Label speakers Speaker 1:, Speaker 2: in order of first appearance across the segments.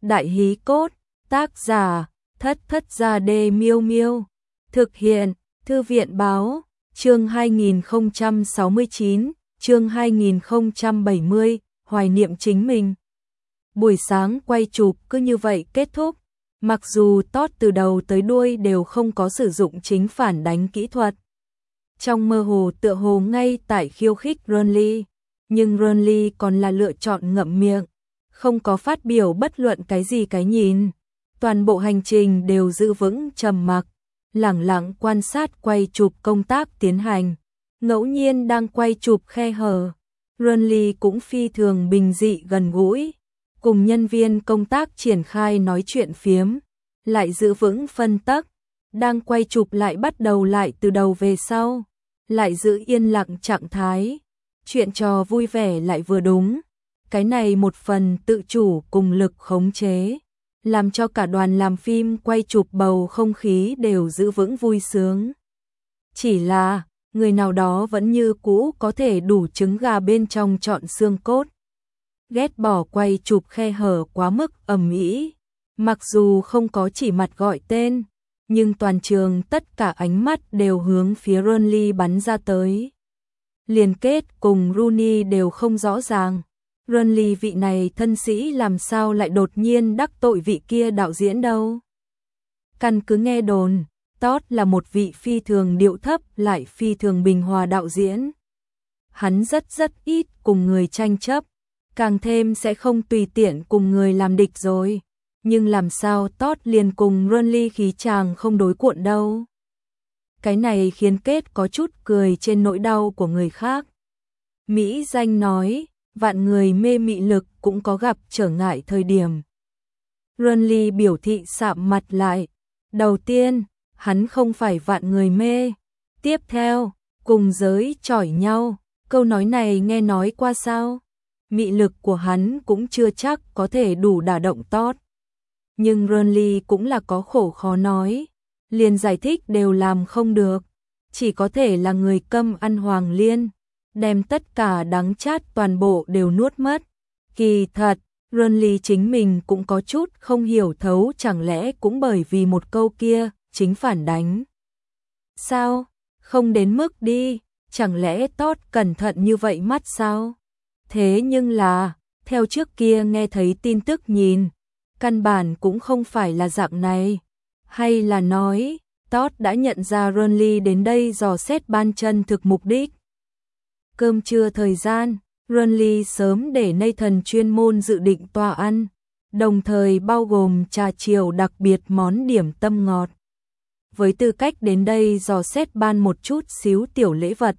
Speaker 1: Đại hí cốt, tác giả, Thất Thất Gia Đê Miêu Miêu. Thực hiện, Thư viện báo, chương 2069, chương 2070, hoài niệm chính mình. Buổi sáng quay chụp cứ như vậy kết thúc. Mặc dù Todd từ đầu tới đuôi đều không có sử dụng chính phản đánh kỹ thuật. Trong mơ hồ tựa hồ ngay tại khiêu khích Ronly, nhưng Ronly còn là lựa chọn ngậm miệng, không có phát biểu bất luận cái gì cái nhìn. Toàn bộ hành trình đều giữ vững trầm mặc, lẳng lặng quan sát quay chụp công tác tiến hành. Ngẫu nhiên đang quay chụp khe hở, Ronly cũng phi thường bình dị gần gũi, cùng nhân viên công tác triển khai nói chuyện phiếm, lại giữ vững phân tắc. Đang quay chụp lại bắt đầu lại từ đầu về sau, lại giữ yên lặng trạng thái. Chuyện trò vui vẻ lại vừa đúng. Cái này một phần tự chủ cùng lực khống chế, làm cho cả đoàn làm phim quay chụp bầu không khí đều giữ vững vui sướng. Chỉ là, người nào đó vẫn như cũ có thể đủ trứng gà bên trong trọn xương cốt. Ghét bỏ quay chụp khe hở quá mức ầm ĩ. Mặc dù không có chỉ mặt gọi tên, nhưng toàn trường tất cả ánh mắt đều hướng phía Ronly bắn ra tới. Liên kết cùng Rooney đều không rõ ràng. Ronly vị này thân sĩ làm sao lại đột nhiên đắc tội vị kia đạo diễn đâu. Căn cứ nghe đồn, Todd là một vị phi thường điệu thấp lại phi thường bình hòa đạo diễn. Hắn rất ít cùng người tranh chấp, càng thêm sẽ không tùy tiện cùng người làm địch rồi. Nhưng làm sao Todd liền cùng Ronly khí chàng không đối cuộn đâu. Cái này khiến Kết có chút cười trên nỗi đau của người khác. Mỹ Danh nói, vạn người mê mị lực cũng có gặp trở ngại thời điểm. Ronly biểu thị sạm mặt lại. Đầu tiên, hắn không phải vạn người mê. Tiếp theo, cùng giới chỏi nhau. Câu nói này nghe nói qua sao? Mị lực của hắn cũng chưa chắc có thể đủ đả động Todd. Nhưng Ronly cũng là có khổ khó nói. Liền giải thích đều làm không được. Chỉ có thể là người câm ăn hoàng liên, đem tất cả đắng chát toàn bộ đều nuốt mất. Kỳ thật, Ronly chính mình cũng có chút không hiểu thấu, chẳng lẽ cũng bởi vì một câu kia, chính phản đánh. Sao? Không đến mức đi, chẳng lẽ Todd cẩn thận như vậy mắt sao? Thế nhưng là, theo trước kia nghe thấy tin tức nhìn, căn bản cũng không phải là dạng này. Hay là nói, Todd đã nhận ra Ronly đến đây dò xét ban chân thực mục đích. Cơm trưa thời gian, Ronly sớm để Nathan chuyên môn dự định tòa ăn, đồng thời bao gồm trà chiều đặc biệt món điểm tâm ngọt. Với tư cách đến đây dò xét ban một chút xíu tiểu lễ vật,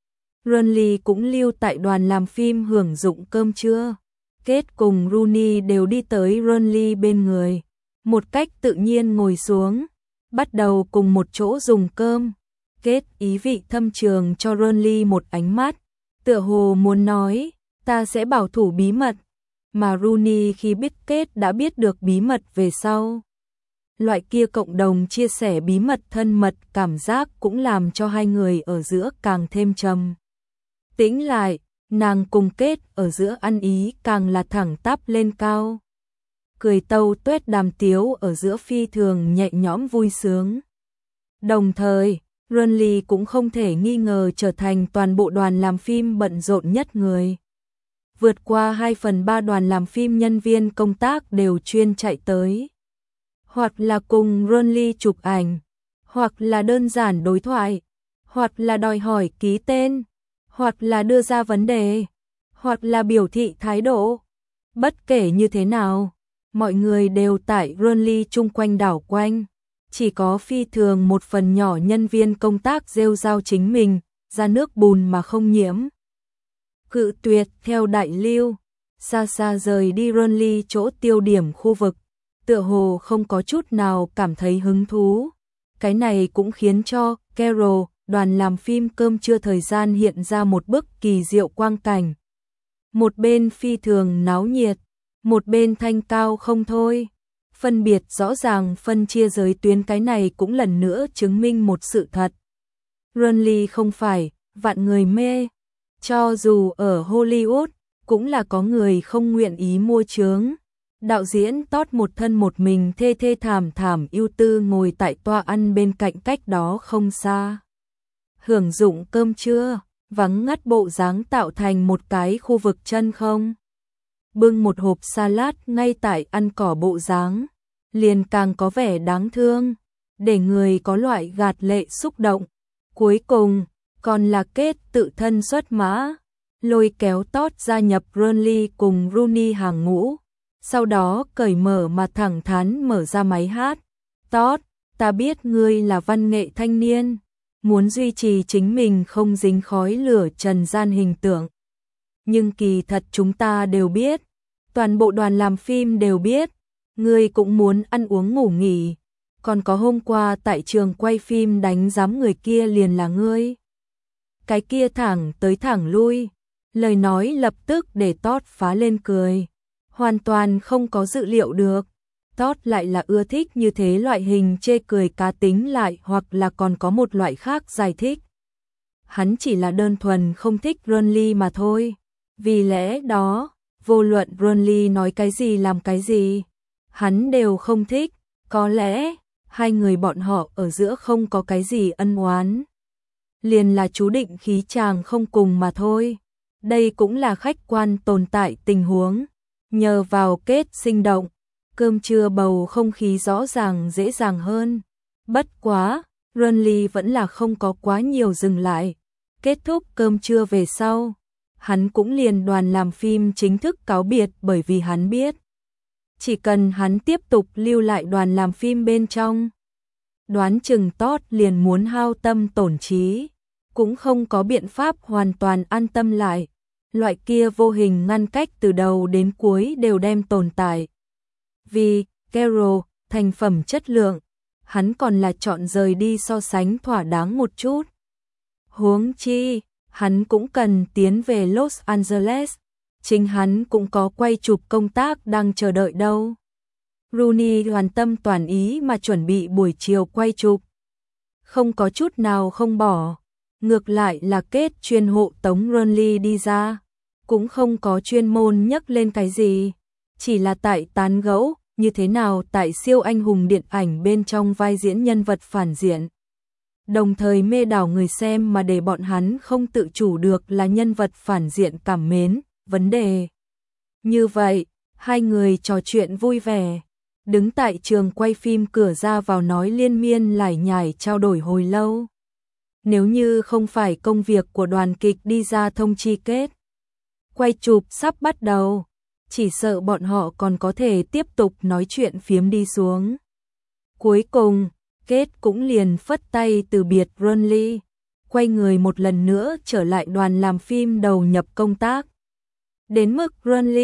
Speaker 1: Ronly cũng lưu tại đoàn làm phim hưởng dụng cơm trưa. Kết cùng Rooney đều đi tới Ronly bên người, một cách tự nhiên ngồi xuống, bắt đầu cùng một chỗ dùng cơm. Kết ý vị thâm trường cho Ronly một ánh mắt, tựa hồ muốn nói, ta sẽ bảo thủ bí mật, mà Rooney khi biết Kết đã biết được bí mật về sau. Loại kia cộng đồng chia sẻ bí mật thân mật cảm giác cũng làm cho hai người ở giữa càng thêm trầm tĩnh lại. Nàng cùng Kết ở giữa ăn ý càng là thẳng tắp lên cao. Cười tâu tuét đàm tiếu ở giữa phi thường nhẹ nhõm vui sướng. Đồng thời, Ronly cũng không thể nghi ngờ trở thành toàn bộ đoàn làm phim bận rộn nhất người. Vượt qua 2/3 đoàn làm phim nhân viên công tác đều chuyên chạy tới. Hoặc là cùng Ronly chụp ảnh, hoặc là đơn giản đối thoại, hoặc là đòi hỏi ký tên, hoặc là đưa ra vấn đề, hoặc là biểu thị thái độ. Bất kể như thế nào, mọi người đều tại Ronly chung quanh đảo quanh. Chỉ có phi thường một phần nhỏ nhân viên công tác rêu rao chính mình, ra nước bùn mà không nhiễm. Cự tuyệt theo đại lưu, xa xa rời đi Ronly chỗ tiêu điểm khu vực, tựa hồ không có chút nào cảm thấy hứng thú. Cái này cũng khiến cho Carol, đoàn làm phim cơm trưa thời gian hiện ra một bức kỳ diệu quang cảnh. Một bên phi thường náo nhiệt, một bên thanh cao không thôi. Phân biệt rõ ràng phân chia giới tuyến, cái này cũng lần nữa chứng minh một sự thật. Ronly không phải vạn người mê. Cho dù ở Hollywood, cũng là có người không nguyện ý mua chướng. Đạo diễn Todd một thân một mình thê thê thảm thảm ưu tư ngồi tại toa ăn bên cạnh cách đó không xa. Hưởng dụng cơm trưa, vắng ngắt bộ dáng tạo thành một cái khu vực chân không. Bưng một hộp salad ngay tại ăn cỏ bộ dáng, liền càng có vẻ đáng thương, để người có loại gạt lệ xúc động. Cuối cùng, còn là Kết tự thân xuất mã, lôi kéo Todd gia nhập Burnley cùng Rooney hàng ngũ. Sau đó cởi mở mà thẳng thắn mở ra máy hát. Todd, ta biết ngươi là văn nghệ thanh niên, muốn duy trì chính mình không dính khói lửa trần gian hình tượng. Nhưng kỳ thật chúng ta đều biết, toàn bộ đoàn làm phim đều biết, ngươi cũng muốn ăn uống ngủ nghỉ. Còn có hôm qua tại trường quay phim đánh giám người kia liền là ngươi. Cái kia thẳng tới thẳng lui, lời nói lập tức để Todd phá lên cười. Hoàn toàn không có dự liệu được. Todd lại là ưa thích như thế loại hình chê cười cá tính lại hoặc là còn có một loại khác giải thích. Hắn chỉ là đơn thuần không thích Burnley mà thôi. Vì lẽ đó, vô luận Burnley nói cái gì làm cái gì, hắn đều không thích. Có lẽ, hai người bọn họ ở giữa không có cái gì ân oán. Liền là chú định khí chàng không cùng mà thôi. Đây cũng là khách quan tồn tại tình huống. Nhờ vào Kết sinh động, cơm trưa bầu không khí rõ ràng dễ dàng hơn. Bất quá, Burnley vẫn là không có quá nhiều dừng lại. Kết thúc cơm trưa về sau, hắn cũng liền đoàn làm phim chính thức cáo biệt bởi vì hắn biết. Chỉ cần hắn tiếp tục lưu lại đoàn làm phim bên trong, đoán chừng Todd liền muốn hao tâm tổn trí, cũng không có biện pháp hoàn toàn an tâm lại. Loại kia vô hình ngăn cách từ đầu đến cuối đều đem tồn tại. Vì Carol, thành phẩm chất lượng, hắn còn là chọn rời đi so sánh thỏa đáng một chút. Huống chi, hắn cũng cần tiến về Los Angeles, chính hắn cũng có quay chụp công tác đang chờ đợi đâu. Rooney toàn tâm toàn ý mà chuẩn bị buổi chiều quay chụp. Không có chút nào không bỏ, ngược lại là Kết chuyên hộ tống Burnley đi ra. Cũng không có chuyên môn nhắc lên cái gì, chỉ là tại tán gẫu như thế nào tại siêu anh hùng điện ảnh bên trong vai diễn nhân vật phản diện. Đồng thời mê đảo người xem mà để bọn hắn không tự chủ được là nhân vật phản diện cảm mến, vấn đề. Như vậy, hai người trò chuyện vui vẻ, đứng tại trường quay phim cửa ra vào nói liên miên lải nhải trao đổi hồi lâu. Nếu như không phải công việc của đoàn kịch đi ra thông chi Kết, quay chụp sắp bắt đầu, chỉ sợ bọn họ còn có thể tiếp tục nói chuyện phiếm đi xuống. Cuối cùng, Kết cũng liền phất tay từ biệt Burnley, quay người một lần nữa trở lại đoàn làm phim đầu nhập công tác. Đến mức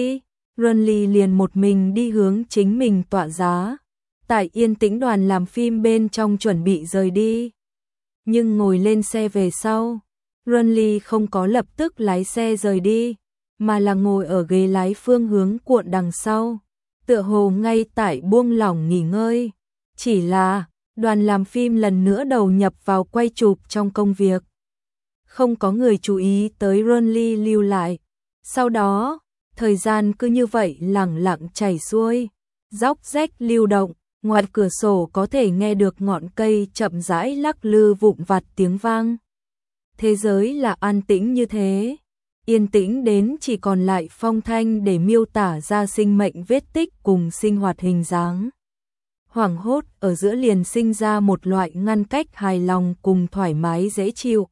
Speaker 1: Burnley liền một mình đi hướng chính mình tọa giá, tại yên tĩnh đoàn làm phim bên trong chuẩn bị rời đi. Nhưng ngồi lên xe về sau, Burnley không có lập tức lái xe rời đi, mà là ngồi ở ghế lái phương hướng cuộn đằng sau, tựa hồ ngay tại buông lỏng nghỉ ngơi. Chỉ là, đoàn làm phim lần nữa đầu nhập vào quay chụp trong công việc. Không có người chú ý tới Burnley lưu lại. Sau đó, thời gian cứ như vậy lẳng lặng chảy xuôi, róc rách lưu động, ngoài cửa sổ có thể nghe được ngọn cây chậm rãi lắc lư vụn vặt tiếng vang. Thế giới là an tĩnh như thế. Yên tĩnh đến chỉ còn lại phong thanh để miêu tả ra sinh mệnh vết tích cùng sinh hoạt hình dáng. Hoảng hốt ở giữa liền sinh ra một loại ngăn cách hài lòng cùng thoải mái dễ chịu.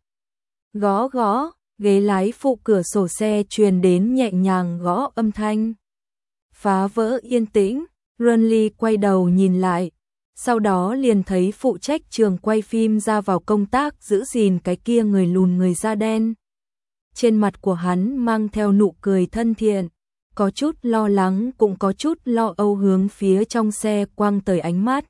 Speaker 1: Gõ gõ, ghế lái phụ cửa sổ xe truyền đến nhẹ nhàng gõ âm thanh. Phá vỡ yên tĩnh, Burnley quay đầu nhìn lại, sau đó liền thấy phụ trách trường quay phim ra vào công tác giữ gìn cái kia người lùn người da đen. Trên mặt của hắn mang theo nụ cười thân thiện, có chút lo lắng cũng có chút lo âu hướng phía trong xe quăng tới ánh mắt.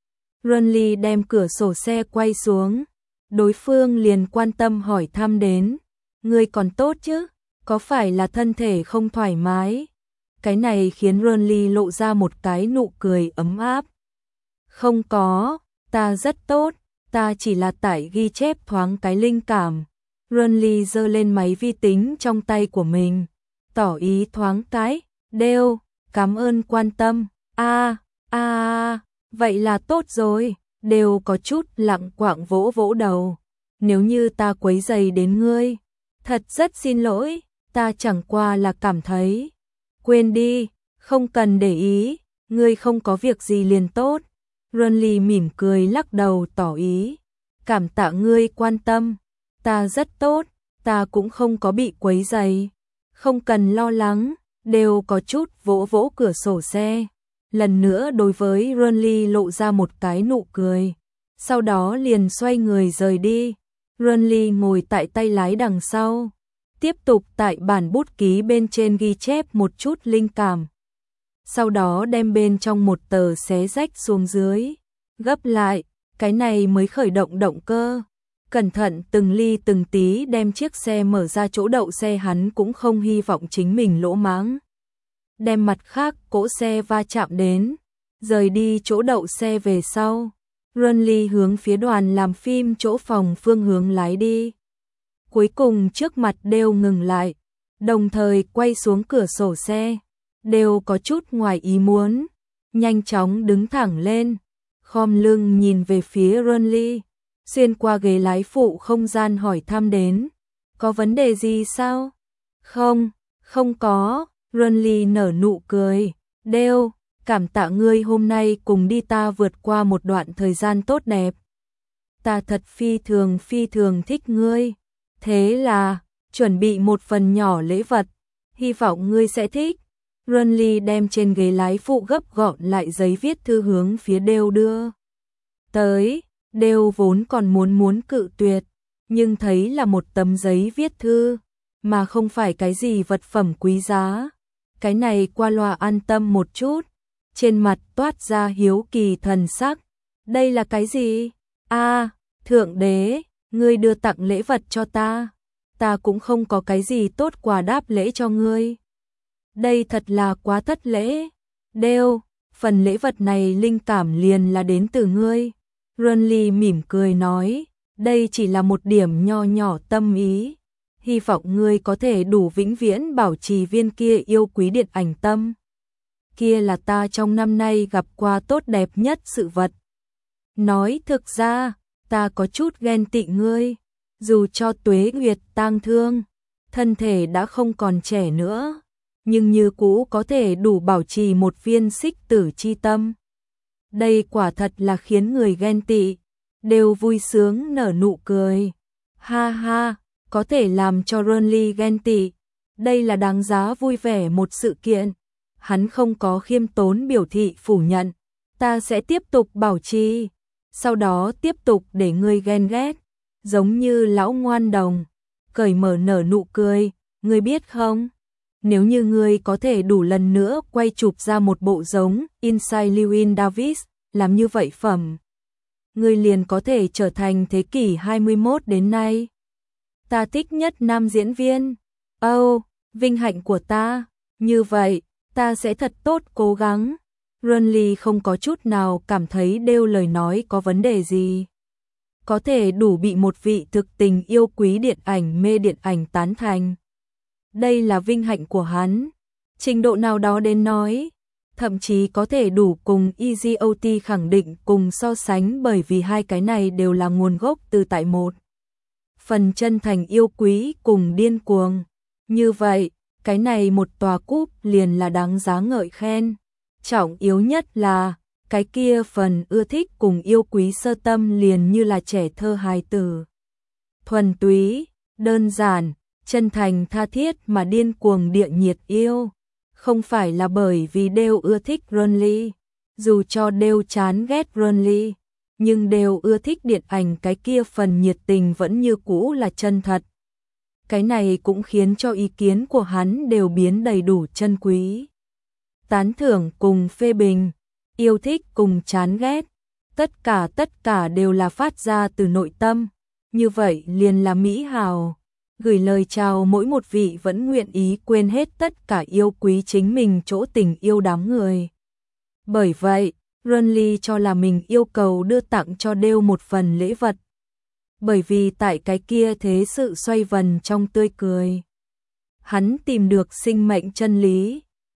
Speaker 1: Burnley đem cửa sổ xe quay xuống, đối phương liền quan tâm hỏi thăm đến, ngươi còn tốt chứ, có phải là thân thể không thoải mái? Cái này khiến Burnley lộ ra một cái nụ cười ấm áp. Không có, ta rất tốt, ta chỉ là tải ghi chép thoáng cái linh cảm. Burnley giơ lên máy vi tính trong tay của mình, tỏ ý thoáng cái, đeo, cảm ơn quan tâm. Vậy là tốt rồi. Đều có chút lặng quạng vỗ vỗ đầu. Nếu như ta quấy rầy đến ngươi, thật rất xin lỗi, ta chẳng qua là cảm thấy. Quên đi, không cần để ý, ngươi không có việc gì liền tốt. Runly mỉm cười lắc đầu tỏ ý. Cảm tạ ngươi quan tâm, ta rất tốt, ta cũng không có bị quấy rầy. Không cần lo lắng, đều có chút vỗ vỗ cửa sổ xe. Lần nữa đối với Runly lộ ra một cái nụ cười. Sau đó liền xoay người rời đi. Runly ngồi tại tay lái đằng sau. Tiếp tục tại bản bút ký bên trên ghi chép một chút linh cảm. Sau đó đem bên trong một tờ xé rách xuống dưới. Gấp lại, cái này mới khởi động động cơ. Cẩn thận từng ly từng tí đem chiếc xe mở ra chỗ đậu xe, hắn cũng không hy vọng chính mình lỗ mãng. Đem mặt khác cỗ xe va chạm đến, rời đi chỗ đậu xe về sau. Runly hướng phía đoàn làm phim chỗ phòng phương hướng lái đi. Cuối cùng trước mặt đều ngừng lại, đồng thời quay xuống cửa sổ xe. Đều có chút ngoài ý muốn, nhanh chóng đứng thẳng lên, khom lưng nhìn về phía Runly, xuyên qua ghế lái phụ không gian hỏi thăm đến. Có vấn đề gì sao? Không có. Runly nở nụ cười. Đều, cảm tạ ngươi hôm nay cùng đi ta vượt qua một đoạn thời gian tốt đẹp. Ta thật phi thường thích ngươi. Thế là, chuẩn bị một phần nhỏ lễ vật, hy vọng ngươi sẽ thích. Runly đem trên ghế lái phụ gấp gọn lại giấy viết thư hướng phía Đều đưa tới. Đều vốn còn muốn cự tuyệt, nhưng thấy là một tấm giấy viết thư, mà không phải cái gì vật phẩm quý giá. Cái này qua loa an tâm một chút, trên mặt toát ra hiếu kỳ thần sắc. Đây là cái gì? Thượng đế, ngươi đưa tặng lễ vật cho ta. Ta cũng không có cái gì tốt quà đáp lễ cho ngươi. Đây thật là quá thất lễ. Đều, phần lễ vật này linh cảm liền là đến từ ngươi. Runly mỉm cười nói, đây chỉ là một điểm nho nhỏ tâm ý. Hy vọng ngươi có thể đủ vĩnh viễn bảo trì viên kia yêu quý điện ảnh tâm. Kia là ta trong năm nay gặp qua tốt đẹp nhất sự vật. Nói thực ra, ta có chút ghen tị ngươi. Dù cho tuế nguyệt tang thương, thân thể đã không còn trẻ nữa, nhưng như cũ có thể đủ bảo trì một viên xích tử chi tâm. Đây quả thật là khiến người ghen tị. Đều vui sướng nở nụ cười. Ha ha, có thể làm cho Runly ghen tị. Đây là đáng giá vui vẻ một sự kiện. Hắn không có khiêm tốn biểu thị phủ nhận. Ta sẽ tiếp tục bảo trì. Sau đó tiếp tục để ngươi ghen ghét. Giống như lão ngoan đồng. Cởi mở nở nụ cười. Ngươi biết không? Nếu như ngươi có thể đủ lần nữa quay chụp ra một bộ giống Inside Llewyn Davis, làm như vậy phẩm, ngươi liền có thể trở thành thế kỷ 21 đến nay ta thích nhất nam diễn viên. Vinh hạnh của ta. Như vậy, ta sẽ thật tốt cố gắng. Runly không có chút nào cảm thấy Đều lời nói có vấn đề gì. Có thể đủ bị một vị thực tình yêu quý điện ảnh mê điện ảnh tán thành. Đây là vinh hạnh của hắn. Trình độ nào đó đến nói, thậm chí có thể đủ cùng EGOT khẳng định cùng so sánh, bởi vì hai cái này đều là nguồn gốc từ tại một phần chân thành yêu quý cùng điên cuồng. Như vậy, cái này một tòa cúp liền là đáng giá ngợi khen. Trọng yếu nhất là, cái kia phần ưa thích cùng yêu quý sơ tâm liền như là trẻ thơ hài tử. Thuần túy, đơn giản, chân thành tha thiết mà điên cuồng địa nhiệt yêu. Không phải là bởi vì Đều ưa thích Runly. Dù cho Đều chán ghét Runly, nhưng Đều ưa thích điện ảnh, cái kia phần nhiệt tình vẫn như cũ là chân thật. Cái này cũng khiến cho ý kiến của hắn đều biến đầy đủ chân quý. Tán thưởng cùng phê bình, yêu thích cùng chán ghét, tất cả đều là phát ra từ nội tâm. Như vậy liền là mỹ hào. Gửi lời chào mỗi một vị vẫn nguyện ý quên hết tất cả yêu quý chính mình chỗ tình yêu đám người. Bởi vậy, Runly cho là mình yêu cầu đưa tặng cho Đều một phần lễ vật. Bởi vì tại cái kia thế sự xoay vần trong tươi cười, hắn tìm được sinh mệnh chân lý.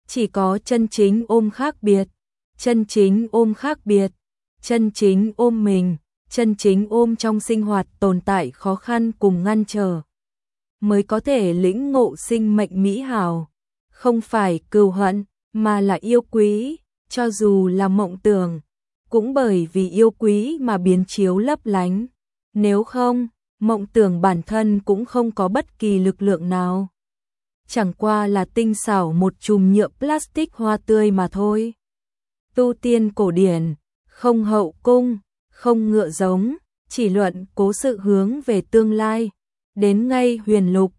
Speaker 1: Chỉ có chân chính ôm khác biệt, chân chính ôm khác biệt, chân chính ôm mình, chân chính ôm trong sinh hoạt tồn tại khó khăn cùng ngăn trở, mới có thể lĩnh ngộ sinh mệnh mỹ hảo, không phải cừu hận, mà là yêu quý, cho dù là mộng tưởng, cũng bởi vì yêu quý mà biến chiếu lấp lánh, nếu không, mộng tưởng bản thân cũng không có bất kỳ lực lượng nào. Chẳng qua là tinh xảo một chùm nhựa plastic hoa tươi mà thôi. Tu tiên cổ điển, không hậu cung, không ngựa giống, chỉ luận cố sự hướng về tương lai, đến ngay huyền lục,